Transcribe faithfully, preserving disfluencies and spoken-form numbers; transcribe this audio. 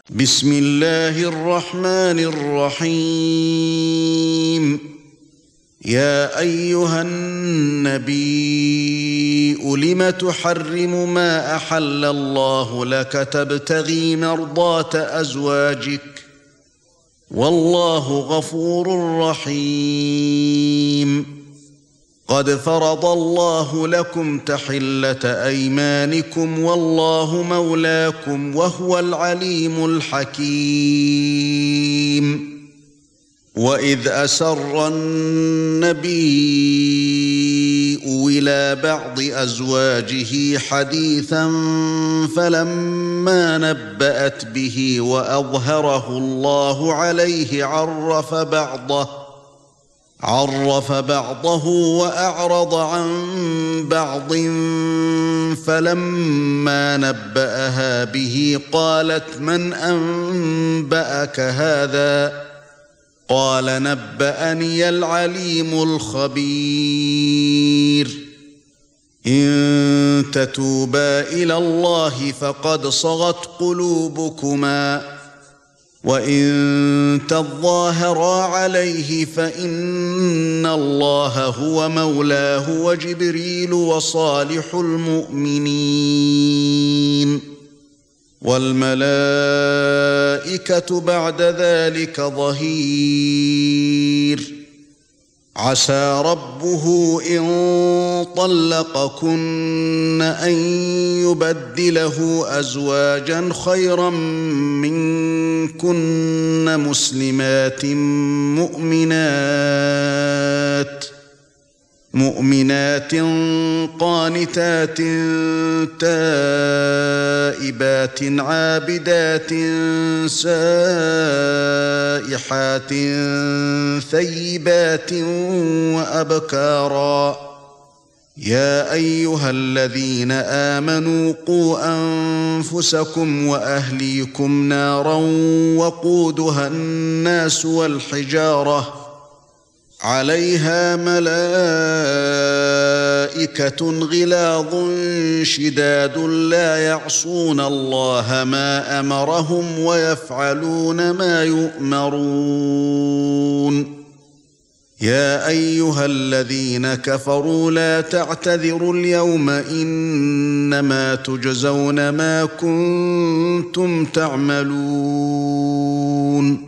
بسم الله الرحمن الرحيم يا أيها النبي لم تحرم ما أحل الله لك تبتغي مرضات أزواجك والله غفور رحيم قد فرض الله لكم تحلة أيمانكم والله مولاكم وهو العليم الحكيم وإذ أسر النبي إلى بعض أزواجه حديثا فلما نبأت به وأظهره الله عليه عرف بعضه عرف بعضه وأعرض عن بعض فلما نبأها به قالت من أنبأك هذا قال نبأني العليم الخبير إن تتوبا إلى الله فقد صغت قلوبكما وإن تظاهرا عليه فإن الله هو مولاه وجبريل وصالح المؤمنين والملائكة بعد ذلك ظهير عسى ربه إن طلقكن أن يبدله أزواجا خيرا منكن مسلمات مؤمنات مؤمنات قانتات تائبات عابدات سائحات ثيبات وأبكارا يا أيها الذين آمنوا قوا أنفسكم وأهليكم نارا وقودها الناس والحجارة عليها ملائكة غلاظ شداد لا يعصون الله ما أمرهم ويفعلون ما يؤمرون يا أيها الذين كفروا لا تعتذروا اليوم إنما تجزون ما كنتم تعملون